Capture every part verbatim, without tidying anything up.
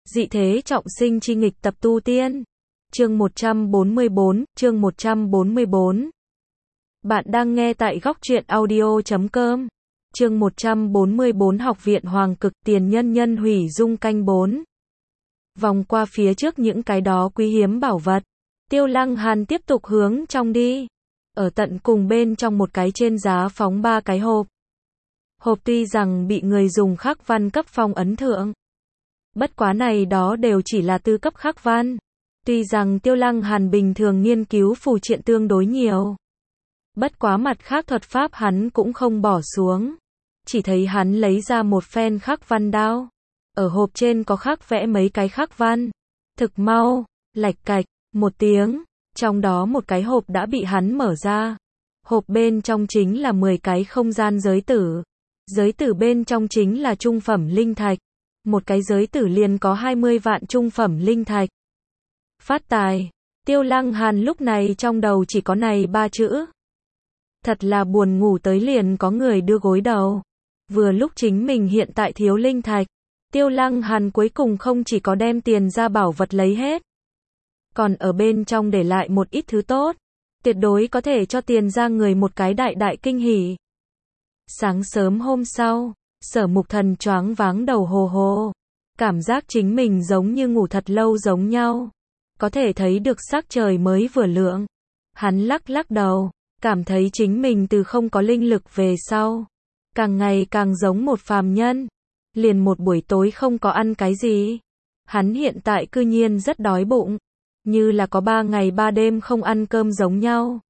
Dị thế trọng sinh chi nghịch tập tu tiên. Chương một trăm bốn mươi bốn, chương một trăm bốn mươi bốn. Bạn đang nghe tại góc truyện audio chấm com. Chương một trăm bốn mươi bốn Học viện Hoàng Cực Tiền Nhân Nhân Hủy Dung canh bốn. Vòng qua phía trước những cái đó quý hiếm bảo vật, Tiêu Lăng Hàn tiếp tục hướng trong đi. Ở tận cùng bên trong một cái trên giá phóng ba cái hộp. Hộp tuy rằng bị người dùng khắc văn cấp phong ấn thượng, bất quá này đó đều chỉ là tư cấp khắc văn. Tuy rằng Tiêu Lăng Hàn bình thường nghiên cứu phù triện tương đối nhiều, bất quá mặt khác thuật pháp hắn cũng không bỏ xuống. Chỉ thấy hắn lấy ra một phen khắc văn đao. Ở hộp trên có khắc vẽ mấy cái khắc văn. Thực mau, lạch cạch, một tiếng, trong đó một cái hộp đã bị hắn mở ra. Hộp bên trong chính là mười cái không gian giới tử. Giới tử bên trong chính là trung phẩm linh thạch. Một cái giới tử liền có hai mươi vạn trung phẩm linh thạch. Phát tài. Tiêu Lăng Hàn lúc này trong đầu chỉ có này ba chữ. Thật là buồn ngủ tới liền có người đưa gối đầu. Vừa lúc chính mình hiện tại thiếu linh thạch, Tiêu Lăng Hàn cuối cùng không chỉ có đem tiền ra bảo vật lấy hết, còn ở bên trong để lại một ít thứ tốt, tuyệt đối có thể cho tiền ra người một cái đại đại kinh hỉ. Sáng sớm hôm sau, Sở Mục Thần choáng váng đầu hồ hồ, cảm giác chính mình giống như ngủ thật lâu giống nhau, có thể thấy được sắc trời mới vừa lượng. Hắn lắc lắc đầu, cảm thấy chính mình từ không có linh lực về sau, càng ngày càng giống một phàm nhân. Liền một buổi tối không có ăn cái gì. Hắn hiện tại cư nhiên rất đói bụng, như là có ba ngày ba đêm không ăn cơm giống nhau.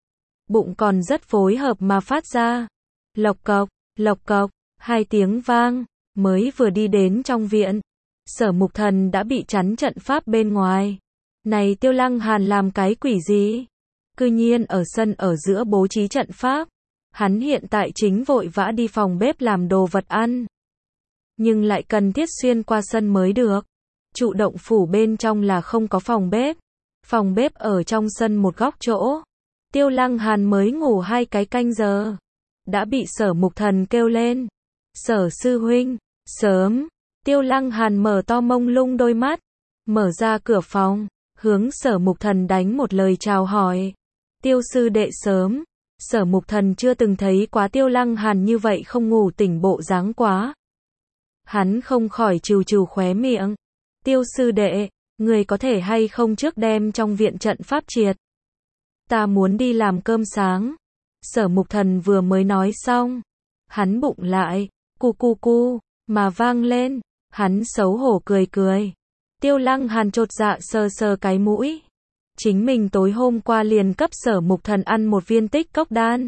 Bụng còn rất phối hợp mà phát ra. Lộc cộc, lộc cộc, hai tiếng vang, mới vừa đi đến trong viện. Sở Mục Thần đã bị chắn trận pháp bên ngoài. Này Tiêu Lăng Hàn làm cái quỷ gì? Cư nhiên ở sân ở giữa bố trí trận pháp. Hắn hiện tại chính vội vã đi phòng bếp làm đồ vật ăn, nhưng lại cần thiết xuyên qua sân mới được. Trụ động phủ bên trong là không có phòng bếp. Phòng bếp ở trong sân một góc chỗ. Tiêu Lăng Hàn mới ngủ hai cái canh giờ, đã bị Sở Mục Thần kêu lên. Sở sư huynh, sớm. Tiêu Lăng Hàn mở to mông lung đôi mắt, mở ra cửa phòng, hướng Sở Mục Thần đánh một lời chào hỏi. Tiêu sư đệ sớm. Sở Mục Thần chưa từng thấy quá Tiêu Lăng Hàn như vậy không ngủ tỉnh bộ dáng quá. Hắn không khỏi trừ trừ khóe miệng. Tiêu sư đệ, người có thể hay không trước đem trong viện trận pháp triệt? Ta muốn đi làm cơm sáng. Sở Mục Thần vừa mới nói xong, hắn bụng lại, cu cu cu, mà vang lên. Hắn xấu hổ cười cười. Tiêu Lăng Hàn chột dạ sờ sờ cái mũi. Chính mình tối hôm qua liền cấp Sở Mục Thần ăn một viên tích cốc đan.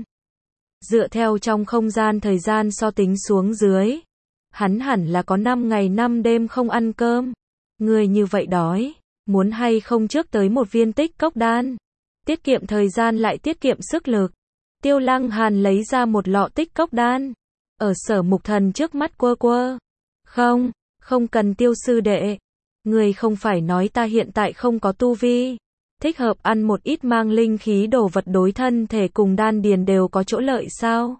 Dựa theo trong không gian thời gian so tính xuống dưới, hắn hẳn là có năm ngày năm đêm không ăn cơm. Người như vậy đói, muốn hay không trước tới một viên tích cốc đan? Tiết kiệm thời gian lại tiết kiệm sức lực. Tiêu Lăng Hàn lấy ra một lọ tích cốc đan, ở Sở Mục Thần trước mắt quơ quơ. Không, không cần Tiêu sư đệ. Người không phải nói ta hiện tại không có tu vi, thích hợp ăn một ít mang linh khí đồ vật đối thân thể cùng đan điền đều có chỗ lợi sao?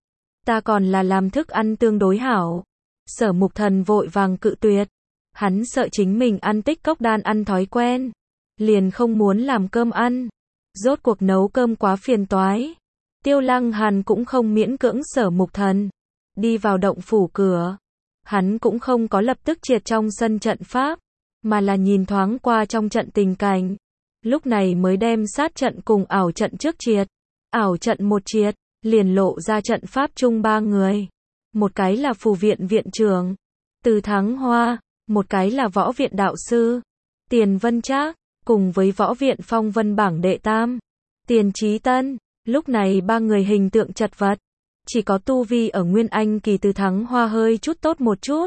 Ta còn là làm thức ăn tương đối hảo. Sở Mục Thần vội vàng cự tuyệt. Hắn sợ chính mình ăn tích cốc đan ăn thói quen, liền không muốn làm cơm ăn. Rốt cuộc nấu cơm quá phiền toái. Tiêu Lăng Hàn cũng không miễn cưỡng Sở Mục Thần. Đi vào động phủ cửa, hắn cũng không có lập tức triệt trong sân trận pháp, mà là nhìn thoáng qua trong trận tình cảnh. Lúc này mới đem sát trận cùng ảo trận trước triệt. Ảo trận một triệt, liền lộ ra trận pháp chung ba người. Một cái là phù viện viện trưởng Từ Thắng Hoa, một cái là võ viện đạo sư Tiền Vân Trác, cùng với võ viện phong vân bảng đệ tam Tiền Chí Tân. Lúc này ba người hình tượng chật vật, chỉ có tu vi ở Nguyên Anh kỳ Từ Thắng Hoa hơi chút tốt một chút,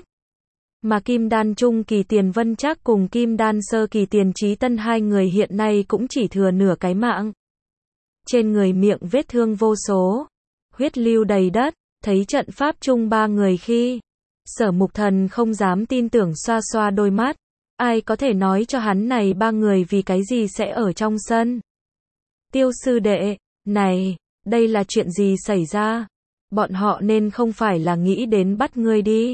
mà Kim Đan trung kỳ Tiền Vân Trác cùng Kim Đan sơ kỳ Tiền Chí Tân hai người hiện nay cũng chỉ thừa nửa cái mạng. Trên người miệng vết thương vô số, huyết lưu đầy đất. Thấy trận pháp chung ba người khi, Sở Mục Thần không dám tin tưởng xoa xoa đôi mắt. Ai có thể nói cho hắn này ba người vì cái gì sẽ ở trong sân? Tiêu sư đệ, này, đây là chuyện gì xảy ra? Bọn họ nên không phải là nghĩ đến bắt ngươi đi.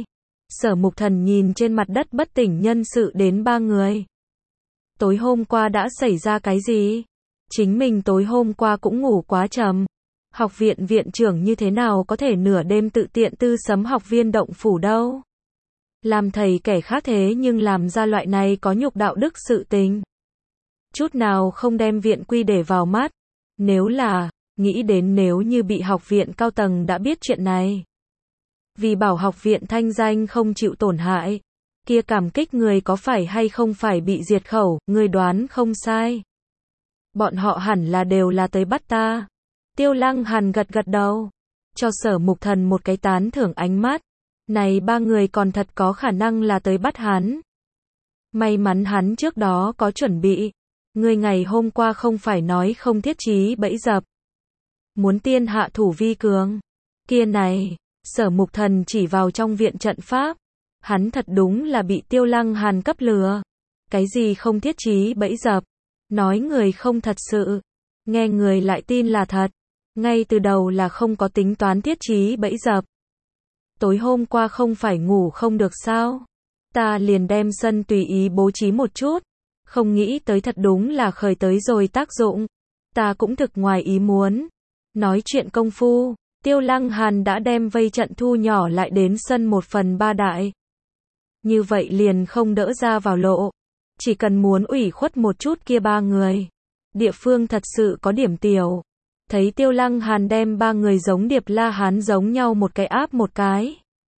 Sở Mục Thần nhìn trên mặt đất bất tỉnh nhân sự đến ba người. Tối hôm qua đã xảy ra cái gì? Chính mình tối hôm qua cũng ngủ quá trầm. Học viện viện trưởng như thế nào có thể nửa đêm tự tiện tư sấm học viên động phủ đâu? Làm thầy kẻ khác thế nhưng làm ra loại này có nhục đạo đức sự tình. Chút nào không đem viện quy để vào mắt. Nếu là, nghĩ đến nếu như bị học viện cao tầng đã biết chuyện này. Vì bảo học viện thanh danh không chịu tổn hại. Kia cảm kích người có phải hay không phải bị diệt khẩu, người đoán không sai. Bọn họ hẳn là đều là tới bắt ta. Tiêu Lăng Hàn gật gật đầu. Cho Sở Mục Thần một cái tán thưởng ánh mắt. Này ba người còn thật có khả năng là tới bắt hắn. May mắn hắn trước đó có chuẩn bị. Người ngày hôm qua không phải nói không thiết trí bẫy dập. Muốn tiên hạ thủ vi cường. Kia này, Sở Mục Thần chỉ vào trong viện trận pháp. Hắn thật đúng là bị Tiêu Lăng Hàn cấp lừa. Cái gì không thiết trí bẫy dập. Nói người không thật sự. Nghe người lại tin là thật. Ngay từ đầu là không có tính toán thiết trí bẫy dập. Tối hôm qua không phải ngủ không được sao? Ta liền đem sân tùy ý bố trí một chút. Không nghĩ tới thật đúng là khởi tới rồi tác dụng. Ta cũng thực ngoài ý muốn. Nói chuyện công phu, Tiêu Lăng Hàn đã đem vây trận thu nhỏ lại đến sân một phần ba đại. Như vậy liền không đỡ ra vào lộ. Chỉ cần muốn ủy khuất một chút kia ba người. Địa phương thật sự có điểm tiểu. Thấy Tiêu Lăng Hàn đem ba người giống Điệp La Hán giống nhau một cái áp một cái.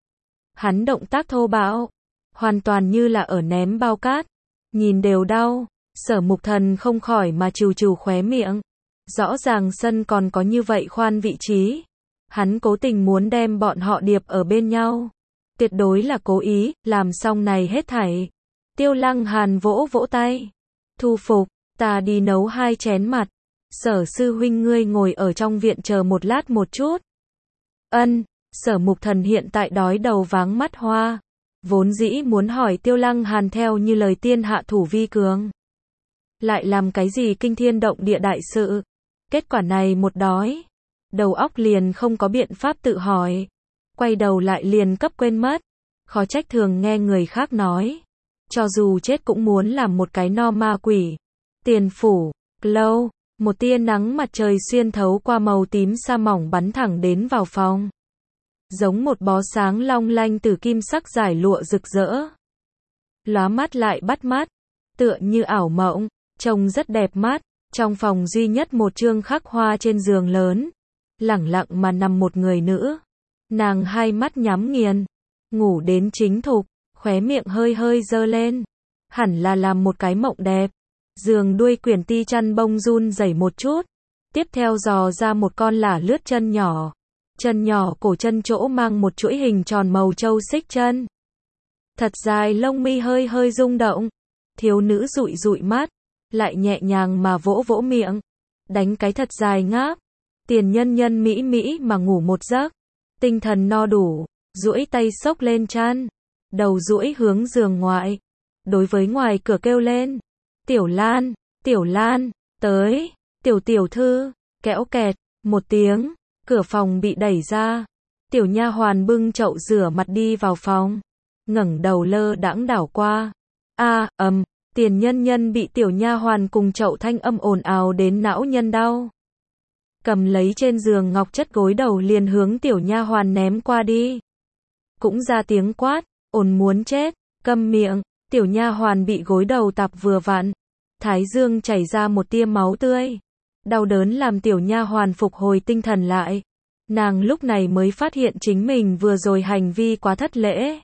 Hắn động tác thô bạo. Hoàn toàn như là ở ném bao cát. Nhìn đều đau. Sở Mục Thần không khỏi mà trừ trừ khóe miệng. Rõ ràng sân còn có như vậy khoan vị trí. Hắn cố tình muốn đem bọn họ điệp ở bên nhau. Tuyệt đối là cố ý, làm xong này hết thảy. Tiêu Lăng Hàn vỗ vỗ tay. Thu phục, ta đi nấu hai chén mặt. Sở sư huynh ngươi ngồi ở trong viện chờ một lát một chút. Ân, Sở Mục Thần hiện tại đói đầu váng mắt hoa. Vốn dĩ muốn hỏi Tiêu Lăng Hàn theo như lời tiên hạ thủ vi cường. Lại làm cái gì kinh thiên động địa đại sự. Kết quả này một đói. Đầu óc liền không có biện pháp tự hỏi. Quay đầu lại liền cấp quên mất. Khó trách thường nghe người khác nói. Cho dù chết cũng muốn làm một cái no ma quỷ. Tiền phủ, lâu, một tia nắng mặt trời xuyên thấu qua màu tím sa mỏng bắn thẳng đến vào phòng. Giống một bó sáng long lanh từ kim sắc giải lụa rực rỡ. Lóa mắt lại bắt mắt. Tựa như ảo mộng, trông rất đẹp mắt. Trong phòng duy nhất một chương khắc hoa trên giường lớn. Lẳng lặng mà nằm một người nữ. Nàng hai mắt nhắm nghiền. Ngủ đến chính thục. Khóe miệng hơi hơi dơ lên. Hẳn là làm một cái mộng đẹp. Giường đuôi quyển ti chăn bông run rẩy một chút. Tiếp theo dò ra một con lả lướt chân nhỏ. Chân nhỏ cổ chân chỗ mang một chuỗi hình tròn màu châu xích chân. Thật dài lông mi hơi hơi rung động. Thiếu nữ dụi dụi mắt. Lại nhẹ nhàng mà vỗ vỗ miệng. Đánh cái thật dài ngáp. Tiền nhân nhân mỹ mỹ mà ngủ một giấc. Tinh thần no đủ. Duỗi tay xốc lên chăn. Đầu duỗi hướng giường ngoại. Đối với ngoài cửa kêu lên. Tiểu Lan, Tiểu Lan, tới. Tiểu tiểu thư, kéo kẹt. Một tiếng. Cửa phòng bị đẩy ra. Tiểu nha hoàn bưng chậu rửa mặt đi vào phòng. Ngẩng đầu lơ đãng đảo qua. A, ầm, um, tiền nhân nhân bị tiểu nha hoàn cùng chậu thanh âm ồn ào đến não nhân đau. Cầm lấy trên giường ngọc chất gối đầu liền hướng tiểu nha hoàn ném qua đi. Cũng ra tiếng quát, ồn muốn chết, câm miệng. Tiểu nha hoàn bị gối đầu tạp vừa vặn. Thái dương chảy ra một tia máu tươi. Đau đớn làm tiểu nha hoàn phục hồi tinh thần lại. Nàng lúc này mới phát hiện chính mình vừa rồi hành vi quá thất lễ.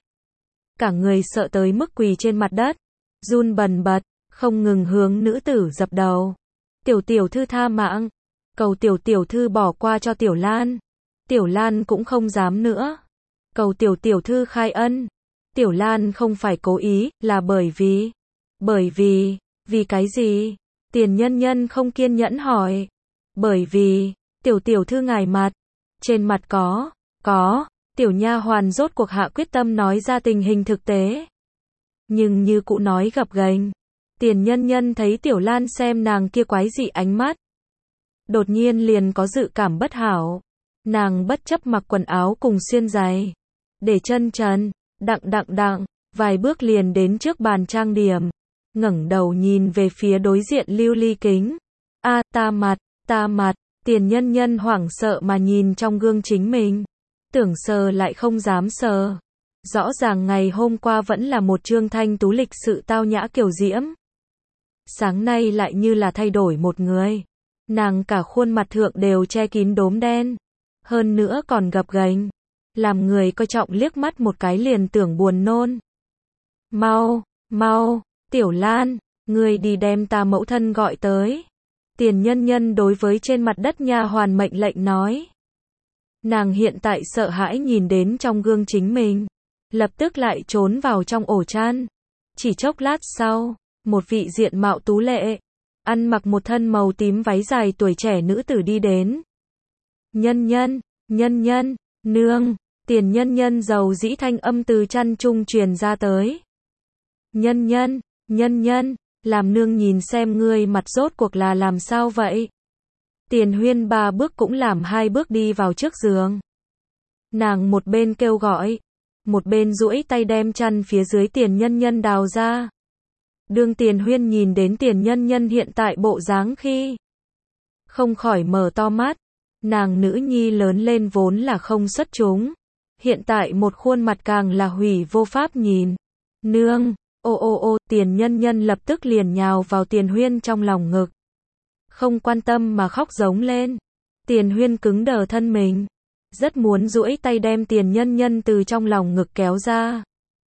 Cả người sợ tới mức quỳ trên mặt đất. Run bần bật, không ngừng hướng nữ tử dập đầu. Tiểu tiểu thư tha mạng. Cầu tiểu tiểu thư bỏ qua cho Tiểu Lan. Tiểu Lan cũng không dám nữa. Cầu tiểu tiểu thư khai ân. Tiểu Lan không phải cố ý, là bởi vì. Bởi vì, vì cái gì? Tiền nhân nhân không kiên nhẫn hỏi. Bởi vì, tiểu tiểu thư ngài mặt. Trên mặt có, có, tiểu nha hoàn rốt cuộc hạ quyết tâm nói ra tình hình thực tế. Nhưng như cụ nói gập ghềnh. Tiền nhân nhân thấy Tiểu Lan xem nàng kia quái dị ánh mắt. Đột nhiên liền có dự cảm bất hảo. Nàng bất chấp mặc quần áo cùng xuyên giày. Để chân trần, Đặng đặng đặng, vài bước liền đến trước bàn trang điểm. Ngẩng đầu nhìn về phía đối diện lưu ly kính. A, ta mặt, ta mặt, Tiền Nhân Nhân hoảng sợ mà nhìn trong gương chính mình. Tưởng sờ lại không dám sờ. Rõ ràng ngày hôm qua vẫn là một trương thanh tú lịch sự tao nhã kiều diễm. Sáng nay lại như là thay đổi một người. Nàng cả khuôn mặt thượng đều che kín đốm đen. Hơn nữa còn gập ghềnh. Làm người coi trọng liếc mắt một cái liền tưởng buồn nôn. Mau, mau, Tiểu Lan, ngươi đi đem ta mẫu thân gọi tới. Tiền Nhân Nhân đối với trên mặt đất nha hoàn mệnh lệnh nói. Nàng hiện tại sợ hãi nhìn đến trong gương chính mình. Lập tức lại trốn vào trong ổ chăn. Chỉ chốc lát sau, một vị diện mạo tú lệ, ăn mặc một thân màu tím váy dài tuổi trẻ nữ tử đi đến. Nhân Nhân, Nhân Nhân, nương, Tiền Nhân Nhân dầu dĩ thanh âm từ chăn trung truyền ra tới. Nhân Nhân, Nhân Nhân, làm nương nhìn xem ngươi mặt rốt cuộc là làm sao vậy. Tiền Huyên ba bước cũng làm hai bước đi vào trước giường. Nàng một bên kêu gọi, một bên duỗi tay đem chăn phía dưới Tiền Nhân Nhân đào ra. Đương Tiền Huyên nhìn đến Tiền Nhân Nhân hiện tại bộ dáng khi không khỏi mở to mắt. Nàng nữ nhi lớn lên vốn là không xuất chúng, hiện tại một khuôn mặt càng là hủy vô pháp nhìn. Nương, ô ô ô, Tiền Nhân Nhân lập tức liền nhào vào Tiền Huyên trong lòng ngực. Không quan tâm mà khóc giống lên. Tiền Huyên cứng đờ thân mình, rất muốn duỗi tay đem Tiền Nhân Nhân từ trong lòng ngực kéo ra.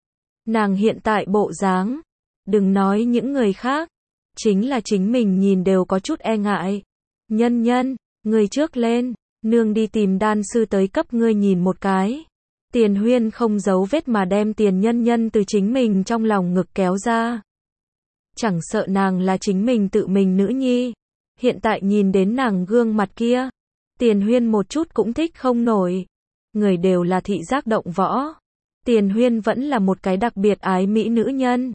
Nàng hiện tại bộ dáng, đừng nói những người khác, chính là chính mình nhìn đều có chút e ngại. Nhân Nhân, ngươi trước lên, nương đi tìm đan sư tới cấp ngươi nhìn một cái. Tiền Huyên không giấu vết mà đem Tiền Nhân Nhân từ chính mình trong lòng ngực kéo ra. Chẳng sợ nàng là chính mình tự mình nữ nhi. Hiện tại nhìn đến nàng gương mặt kia, Tiền Huyên một chút cũng thích không nổi. Người đều là thị giác động võ. Tiền Huyên vẫn là một cái đặc biệt ái mỹ nữ nhân.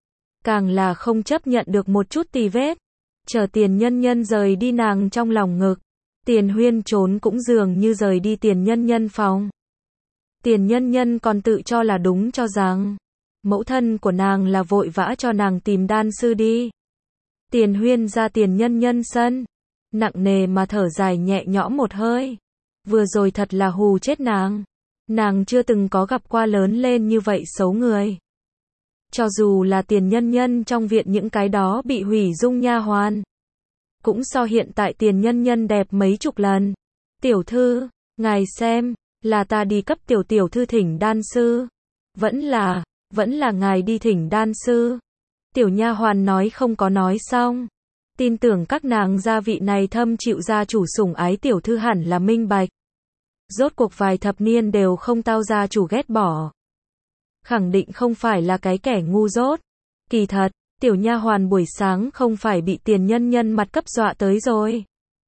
Càng là không chấp nhận được một chút tì vết. Chờ Tiền Nhân Nhân rời đi nàng trong lòng ngực. Tiền Huyên trốn cũng dường như rời đi Tiền Nhân Nhân phòng. Tiền Nhân Nhân còn tự cho là đúng cho rằng mẫu thân của nàng là vội vã cho nàng tìm đan sư đi. Tiền Huyên ra Tiền Nhân Nhân sân, nặng nề mà thở dài nhẹ nhõm một hơi. Vừa rồi thật là hù chết nàng. Nàng chưa từng có gặp qua lớn lên như vậy xấu người. Cho dù là Tiền Nhân Nhân trong viện những cái đó bị hủy dung nha hoàn, cũng so hiện tại Tiền Nhân Nhân đẹp mấy chục lần. Tiểu thư, ngài xem, là ta đi cấp tiểu tiểu thư thỉnh đan sư. Vẫn là, vẫn là ngài đi thỉnh đan sư. Tiểu nha hoàn nói không có nói xong. Tin tưởng các nàng gia vị này thâm chịu gia chủ sủng ái tiểu thư hẳn là minh bạch. Rốt cuộc vài thập niên đều không tao gia chủ ghét bỏ. Khẳng định không phải là cái kẻ ngu dốt. Kỳ thật, tiểu nha hoàn buổi sáng không phải bị Tiền Nhân Nhân mặt cấp dọa tới rồi.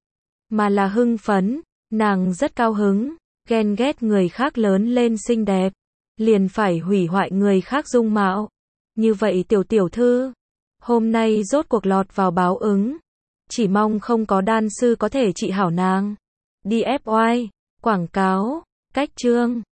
Mà là hưng phấn, nàng rất cao hứng, ghen ghét người khác lớn lên xinh đẹp. Liền phải hủy hoại người khác dung mạo. Như vậy tiểu tiểu thư, hôm nay rốt cuộc lọt vào báo ứng. Chỉ mong không có đan sư có thể trị hảo nàng. Đi ép oai, quảng cáo, cách chương.